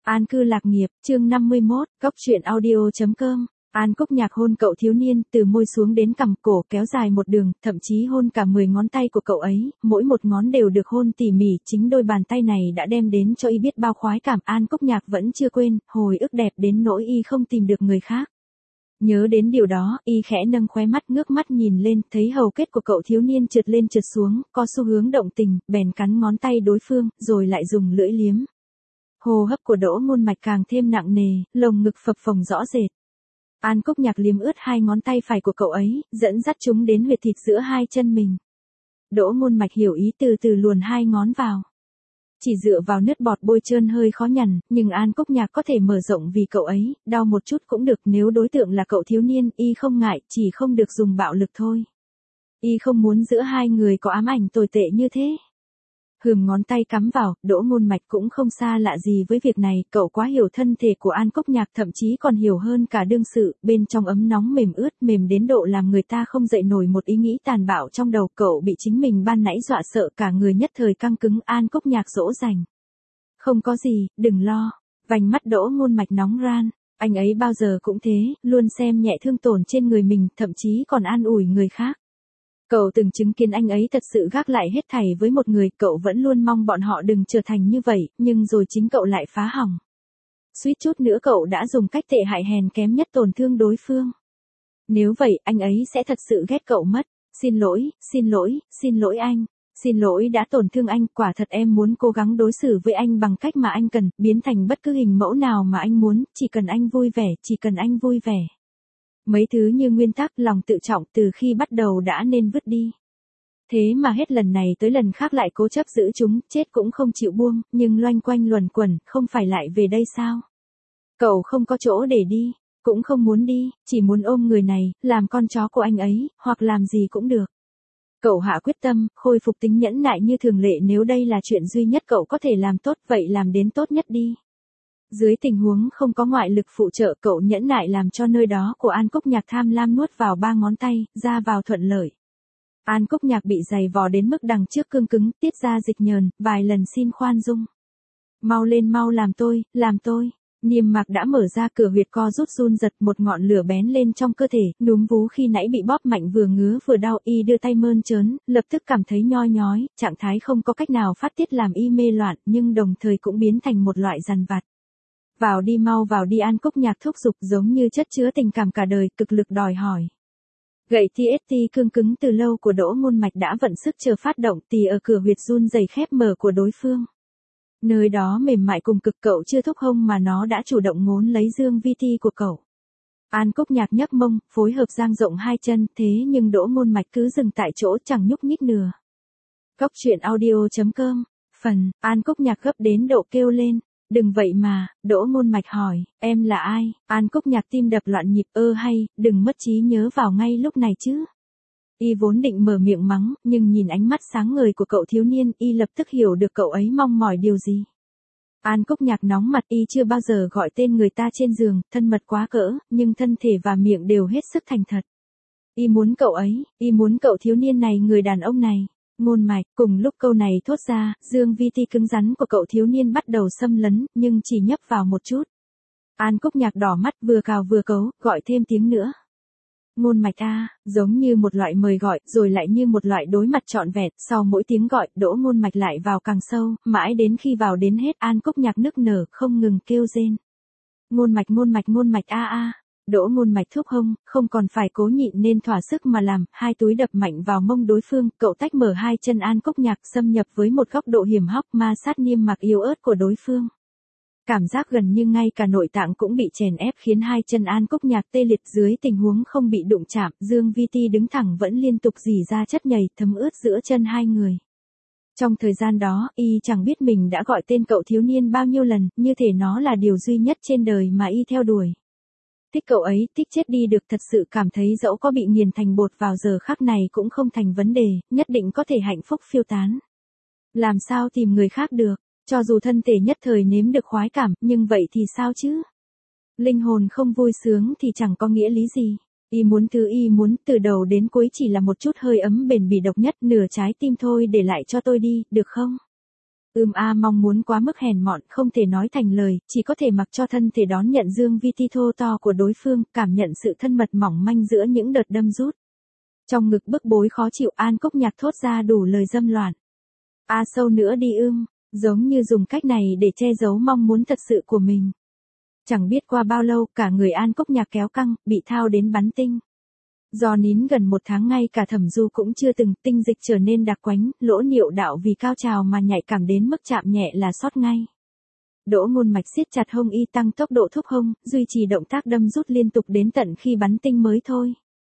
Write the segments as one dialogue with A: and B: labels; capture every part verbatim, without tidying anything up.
A: An cư lạc nghiệp, chương năm mươi mốt, cốc truyện audio chấm com. An Cúc Nhạc hôn cậu thiếu niên, từ môi xuống đến cằm cổ kéo dài một đường, thậm chí hôn cả mười ngón tay của cậu ấy, mỗi một ngón đều được hôn tỉ mỉ, chính đôi bàn tay này đã đem đến cho y biết bao khoái cảm. An Cúc Nhạc vẫn chưa quên, hồi ức đẹp đến nỗi y không tìm được người khác. Nhớ đến điều đó, y khẽ nâng khóe mắt ngước mắt nhìn lên, thấy hầu kết của cậu thiếu niên trượt lên trượt xuống, có xu hướng động tình, bèn cắn ngón tay đối phương, rồi lại dùng lưỡi liếm. Hô hấp của Đỗ Ngôn Mạch càng thêm nặng nề, lồng ngực phập phồng rõ rệt. An Cúc Nhạc liếm ướt hai ngón tay phải của cậu ấy, dẫn dắt chúng đến huyệt thịt giữa hai chân mình. Đỗ Ngôn Mạch hiểu ý từ từ luồn hai ngón vào. Chỉ dựa vào nước bọt bôi trơn hơi khó nhằn, nhưng An Cúc Nhạc có thể mở rộng vì cậu ấy, đau một chút cũng được, nếu đối tượng là cậu thiếu niên, y không ngại, chỉ không được dùng bạo lực thôi. Y không muốn giữa hai người có ám ảnh tồi tệ như thế. Hừm ngón tay cắm vào, Đỗ Ngôn Mạch cũng không xa lạ gì với việc này, cậu quá hiểu thân thể của An Cúc Nhạc, thậm chí còn hiểu hơn cả đương sự, bên trong ấm nóng mềm ướt, mềm đến độ làm người ta không dậy nổi một ý nghĩ tàn bạo trong đầu. Cậu bị chính mình ban nãy dọa sợ, cả người nhất thời căng cứng. An Cúc Nhạc dỗ dành. Không có gì, đừng lo. Vành mắt Đỗ Ngôn Mạch nóng ran, anh ấy bao giờ cũng thế, luôn xem nhẹ thương tổn trên người mình, thậm chí còn an ủi người khác. Cậu từng chứng kiến anh ấy thật sự gác lại hết thảy với một người, cậu vẫn luôn mong bọn họ đừng trở thành như vậy, nhưng rồi chính cậu lại phá hỏng. Suýt chút nữa cậu đã dùng cách tệ hại hèn kém nhất tổn thương đối phương. Nếu vậy, anh ấy sẽ thật sự ghét cậu mất. Xin lỗi, xin lỗi, xin lỗi anh. Xin lỗi đã tổn thương anh, quả thật em muốn cố gắng đối xử với anh bằng cách mà anh cần, biến thành bất cứ hình mẫu nào mà anh muốn, chỉ cần anh vui vẻ, chỉ cần anh vui vẻ. Mấy thứ như nguyên tắc, lòng tự trọng từ khi bắt đầu đã nên vứt đi. Thế mà hết lần này tới lần khác lại cố chấp giữ chúng, chết cũng không chịu buông, nhưng loanh quanh luẩn quẩn, không phải lại về đây sao? Cậu không có chỗ để đi, cũng không muốn đi, chỉ muốn ôm người này, làm con chó của anh ấy, hoặc làm gì cũng được. Cậu hạ quyết tâm, khôi phục tính nhẫn nại như thường lệ, nếu đây là chuyện duy nhất cậu có thể làm tốt, vậy làm đến tốt nhất đi. Dưới tình huống không có ngoại lực phụ trợ, cậu nhẫn nại làm cho nơi đó của An Cúc Nhạc tham lam nuốt vào ba ngón tay, ra vào thuận lợi. An Cúc Nhạc bị giày vò đến mức đằng trước cương cứng, tiết ra dịch nhờn, vài lần xin khoan dung. Mau lên, mau làm tôi, làm tôi. Niêm mạc đã mở ra, cửa huyệt co rút run giật, một ngọn lửa bén lên trong cơ thể, núm vú khi nãy bị bóp mạnh vừa ngứa vừa đau, y đưa tay mơn trớn, lập tức cảm thấy nhoi nhói, trạng thái không có cách nào phát tiết làm y mê loạn, nhưng đồng thời cũng biến thành một loại dằn vặt. Vào đi, mau vào đi, An Cúc Nhạc thúc giục giống như chất chứa tình cảm cả đời, cực lực đòi hỏi. Gậy tê ét tê cương cứng từ lâu của Đỗ Ngôn Mạch đã vận sức chờ phát động, tì ở cửa huyệt run rẩy khép mở của đối phương. Nơi đó mềm mại cùng cực, cậu chưa thúc hông mà nó đã chủ động ngốn lấy dương vi ti của cậu. An Cúc Nhạc nhấc mông, phối hợp dang rộng hai chân, thế nhưng Đỗ Ngôn Mạch cứ dừng tại chỗ, chẳng nhúc nhích nửa. Cốc truyện audio chấm com. Phần, An Cúc Nhạc gấp đến độ kêu lên. Đừng vậy mà, Đỗ Ngôn Mạch hỏi, em là ai? An Cúc Nhạc tim đập loạn nhịp, ơ hay, đừng mất trí nhớ vào ngay lúc này chứ. Y vốn định mở miệng mắng, nhưng nhìn ánh mắt sáng ngời của cậu thiếu niên, y lập tức hiểu được cậu ấy mong mỏi điều gì. An Cúc Nhạc nóng mặt, y chưa bao giờ gọi tên người ta trên giường, thân mật quá cỡ, nhưng thân thể và miệng đều hết sức thành thật. Y muốn cậu ấy, y muốn cậu thiếu niên này, người đàn ông này. Ngôn Mạch, cùng lúc câu này thốt ra, dương vi ti cứng rắn của cậu thiếu niên bắt đầu xâm lấn, nhưng chỉ nhấp vào một chút. An Cúc Nhạc đỏ mắt, vừa cào vừa cấu, gọi thêm tiếng nữa. Ngôn Mạch a, giống như một loại mời gọi, rồi lại như một loại đối mặt trọn vẹn, sau mỗi tiếng gọi, Đỗ Ngôn Mạch lại vào càng sâu, mãi đến khi vào đến hết, An Cúc Nhạc nức nở, không ngừng kêu rên. Ngôn Mạch, Ngôn Mạch, Ngôn Mạch a a. Đỗ Ngôn Mạch thúc hông, không còn phải cố nhịn nên thỏa sức mà làm, hai túi đập mạnh vào mông đối phương, cậu tách mở hai chân An Cúc Nhạc, xâm nhập với một góc độ hiểm hóc, ma sát niêm mạc yếu ớt của đối phương. Cảm giác gần như ngay cả nội tạng cũng bị chèn ép khiến hai chân An Cúc Nhạc tê liệt. Dưới tình huống không bị đụng chạm, dương vi ti đứng thẳng vẫn liên tục rỉ ra chất nhầy, thấm ướt giữa chân hai người. Trong thời gian đó, y chẳng biết mình đã gọi tên cậu thiếu niên bao nhiêu lần, như thể nó là điều duy nhất trên đời mà y theo đuổi. Thích cậu ấy, thích chết đi được, thật sự cảm thấy dẫu có bị nghiền thành bột vào giờ khắc này cũng không thành vấn đề, nhất định có thể hạnh phúc phiêu tán. Làm sao tìm người khác được, cho dù thân thể nhất thời nếm được khoái cảm, nhưng vậy thì sao chứ? Linh hồn không vui sướng thì chẳng có nghĩa lý gì. Y muốn thứ y muốn, từ đầu đến cuối chỉ là một chút hơi ấm bền bỉ độc nhất, nửa trái tim thôi, để lại cho tôi đi, được không? Ưm a mong muốn quá mức hèn mọn không thể nói thành lời, chỉ có thể mặc cho thân thể đón nhận dương vi ti thô to của đối phương, cảm nhận sự thân mật mỏng manh giữa những đợt đâm rút. Trong ngực bức bối khó chịu An Cúc Nhạc thốt ra đủ lời dâm loạn. A sâu nữa đi ưm, giống như dùng cách này để che giấu mong muốn thật sự của mình. Chẳng biết qua bao lâu cả người An Cúc Nhạc kéo căng, bị thao đến bắn tinh. Do nín gần một tháng ngay cả Thẩm Du cũng chưa từng, tinh dịch trở nên đặc quánh, lỗ niệu đạo vì cao trào mà nhạy cảm đến mức chạm nhẹ là sót ngay. Đỗ Ngôn Mạch siết chặt hông y tăng tốc độ thúc hông, duy trì động tác đâm rút liên tục đến tận khi bắn tinh mới thôi.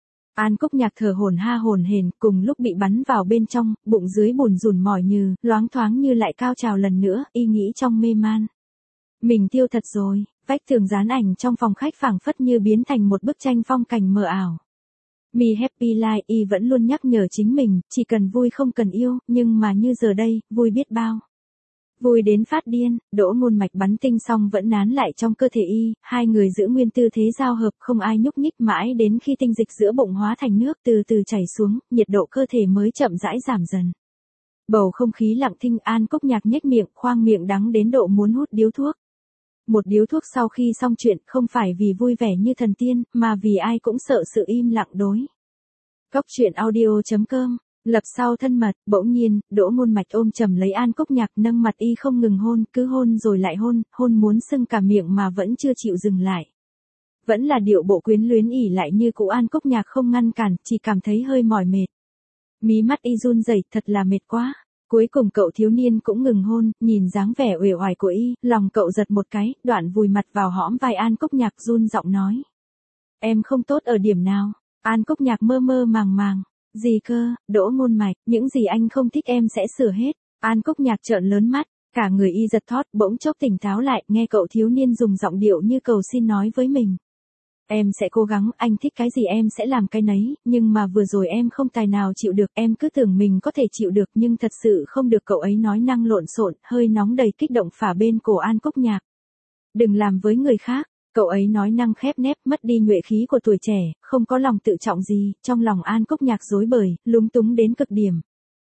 A: An Cúc Nhạc thở hổn ha hổn hển, cùng lúc bị bắn vào bên trong, bụng dưới bùn rùn mỏi nhừ, loáng thoáng như lại cao trào lần nữa, y nghĩ trong mê man. Mình tiêu thật rồi, vách tường dán ảnh trong phòng khách phảng phất như biến thành một bức tranh phong cảnh mờ ảo. Mi Happy Life y vẫn luôn nhắc nhở chính mình, chỉ cần vui không cần yêu, nhưng mà như giờ đây, vui biết bao. Vui đến phát điên, Đỗ Ngôn Mạch bắn tinh xong vẫn nán lại trong cơ thể y, hai người giữ nguyên tư thế giao hợp không ai nhúc nhích mãi đến khi tinh dịch giữa bụng hóa thành nước từ từ chảy xuống, nhiệt độ cơ thể mới chậm rãi giảm dần. Bầu không khí lặng thinh An Cúc Nhạc nhếch miệng, khoang miệng đắng đến độ muốn hút điếu thuốc. Một điếu thuốc sau khi xong chuyện không phải vì vui vẻ như thần tiên, mà vì ai cũng sợ sự im lặng đối. Cóc truyện audio chấm com Lập sau thân mật, bỗng nhiên, Đỗ Ngôn Mạch ôm chầm lấy An Cúc Nhạc nâng mặt y không ngừng hôn, cứ hôn rồi lại hôn, hôn muốn sưng cả miệng mà vẫn chưa chịu dừng lại. Vẫn là điệu bộ quyến luyến ỉ lại như cũ An Cúc Nhạc không ngăn cản, chỉ cảm thấy hơi mỏi mệt. Mí mắt y run rẩy, thật là mệt quá. Cuối cùng cậu thiếu niên cũng ngừng hôn, nhìn dáng vẻ uể oải của y, lòng cậu giật một cái, đoạn vùi mặt vào hõm vai An Cúc Nhạc run giọng nói. Em không tốt ở điểm nào? An Cúc Nhạc mơ mơ màng màng. Gì cơ, Đỗ Ngôn Mạch, những gì anh không thích em sẽ sửa hết. An Cúc Nhạc trợn lớn mắt, cả người y giật thót, bỗng chốc tỉnh táo lại, nghe cậu thiếu niên dùng giọng điệu như cầu xin nói với mình. Em sẽ cố gắng, anh thích cái gì em sẽ làm cái nấy, nhưng mà vừa rồi em không tài nào chịu được, em cứ tưởng mình có thể chịu được nhưng thật sự không được, cậu ấy nói năng lộn xộn, hơi nóng đầy kích động phả bên cổ An Cúc Nhạc. Đừng làm với người khác. Cậu ấy nói năng khép nép, mất đi nhuệ khí của tuổi trẻ, không có lòng tự trọng gì, trong lòng An Cúc Nhạc rối bời, lúng túng đến cực điểm.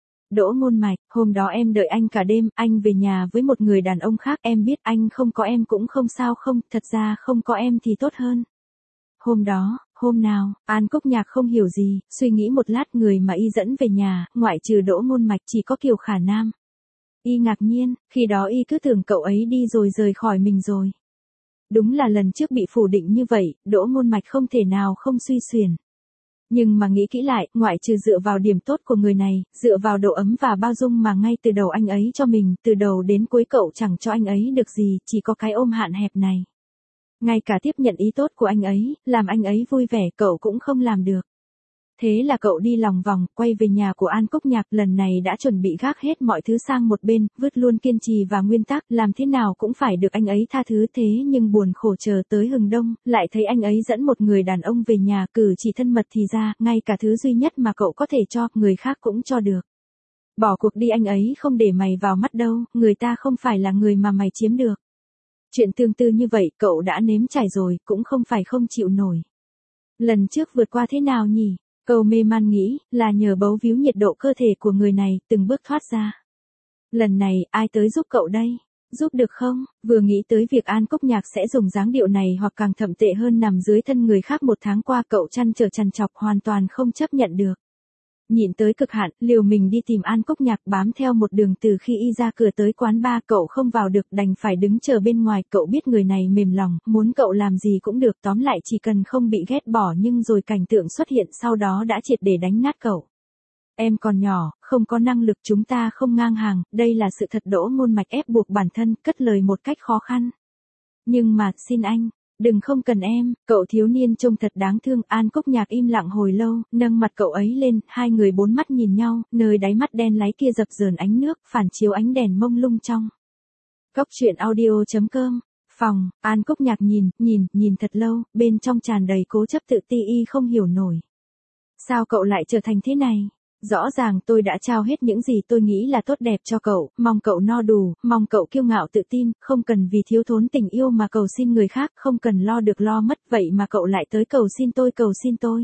A: Đỗ Ngôn Mạch, hôm đó em đợi anh cả đêm, anh về nhà với một người đàn ông khác, em biết anh không có em cũng không sao không, thật ra không có em thì tốt hơn. Hôm đó, hôm nào, An Cúc Nhạc không hiểu gì, suy nghĩ một lát người mà y dẫn về nhà, ngoại trừ Đỗ Ngôn Mạch chỉ có Kiều Khả Nam. Y ngạc nhiên, khi đó y cứ tưởng cậu ấy đi rồi rời khỏi mình rồi. Đúng là lần trước bị phủ định như vậy, Đỗ Ngôn Mạch không thể nào không suy xuyển. Nhưng mà nghĩ kỹ lại, ngoại trừ dựa vào điểm tốt của người này, dựa vào độ ấm và bao dung mà ngay từ đầu anh ấy cho mình, từ đầu đến cuối cậu chẳng cho anh ấy được gì, chỉ có cái ôm hạn hẹp này. Ngay cả tiếp nhận ý tốt của anh ấy, làm anh ấy vui vẻ cậu cũng không làm được. Thế là cậu đi lòng vòng, quay về nhà của An Cúc Nhạc, lần này đã chuẩn bị gác hết mọi thứ sang một bên, vứt luôn kiên trì và nguyên tắc, làm thế nào cũng phải được anh ấy tha thứ, thế nhưng buồn khổ chờ tới hừng đông, lại thấy anh ấy dẫn một người đàn ông về nhà, cử chỉ thân mật thì ra, ngay cả thứ duy nhất mà cậu có thể cho, người khác cũng cho được. Bỏ cuộc đi, anh ấy không để mày vào mắt đâu, người ta không phải là người mà mày chiếm được. Chuyện tương tự như vậy, cậu đã nếm trải rồi, cũng không phải không chịu nổi. Lần trước vượt qua thế nào nhỉ? Cậu mê man nghĩ, là nhờ bấu víu nhiệt độ cơ thể của người này, từng bước thoát ra. Lần này, ai tới giúp cậu đây? Giúp được không? Vừa nghĩ tới việc An Cúc Nhạc sẽ dùng dáng điệu này hoặc càng thậm tệ hơn nằm dưới thân người khác một tháng qua, cậu trăn trở trằn trọc hoàn toàn không chấp nhận được. Nhịn tới cực hạn, liều mình đi tìm An Cúc Nhạc, bám theo một đường từ khi y ra cửa tới quán bar, cậu không vào được, đành phải đứng chờ bên ngoài, cậu biết người này mềm lòng, muốn cậu làm gì cũng được, tóm lại chỉ cần không bị ghét bỏ, nhưng rồi cảnh tượng xuất hiện sau đó đã triệt để đánh nát cậu. Em còn nhỏ, không có năng lực, chúng ta không ngang hàng, đây là sự thật. Đỗ Ngôn Mạch ép buộc bản thân, cất lời một cách khó khăn. Nhưng mà, xin anh. Đừng, không cần em, cậu thiếu niên trông thật đáng thương. An Cúc Nhạc im lặng hồi lâu, nâng mặt cậu ấy lên, hai người bốn mắt nhìn nhau, nơi đáy mắt đen láy kia dập dờn ánh nước, phản chiếu ánh đèn mông lung trong. Cóc truyện audio chấm com Phòng, An Cúc Nhạc nhìn, nhìn, nhìn thật lâu, bên trong tràn đầy cố chấp tự ti, y không hiểu nổi. Sao cậu lại trở thành thế này? Rõ ràng tôi đã trao hết những gì tôi nghĩ là tốt đẹp cho cậu, mong cậu no đủ, mong cậu kiêu ngạo tự tin, không cần vì thiếu thốn tình yêu mà cầu xin người khác, không cần lo được lo mất, vậy mà cậu lại tới cầu xin tôi, cầu xin tôi.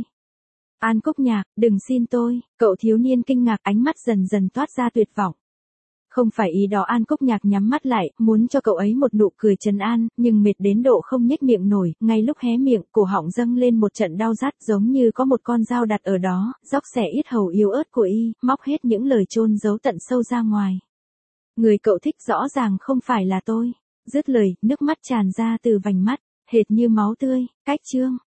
A: An Cúc Nhạc, đừng xin tôi, cậu thiếu niên kinh ngạc, ánh mắt dần dần toát ra tuyệt vọng. Không phải ý đó. An Cúc Nhạc nhắm mắt lại, muốn cho cậu ấy một nụ cười trấn an, nhưng mệt đến độ không nhếch miệng nổi, ngay lúc hé miệng, cổ họng dâng lên một trận đau rát giống như có một con dao đặt ở đó, róc xẻ yết hầu yếu ớt của y, móc hết những lời chôn giấu tận sâu ra ngoài. Người cậu thích rõ ràng không phải là tôi. Dứt lời, nước mắt tràn ra từ vành mắt, hệt như máu tươi. Cách chương.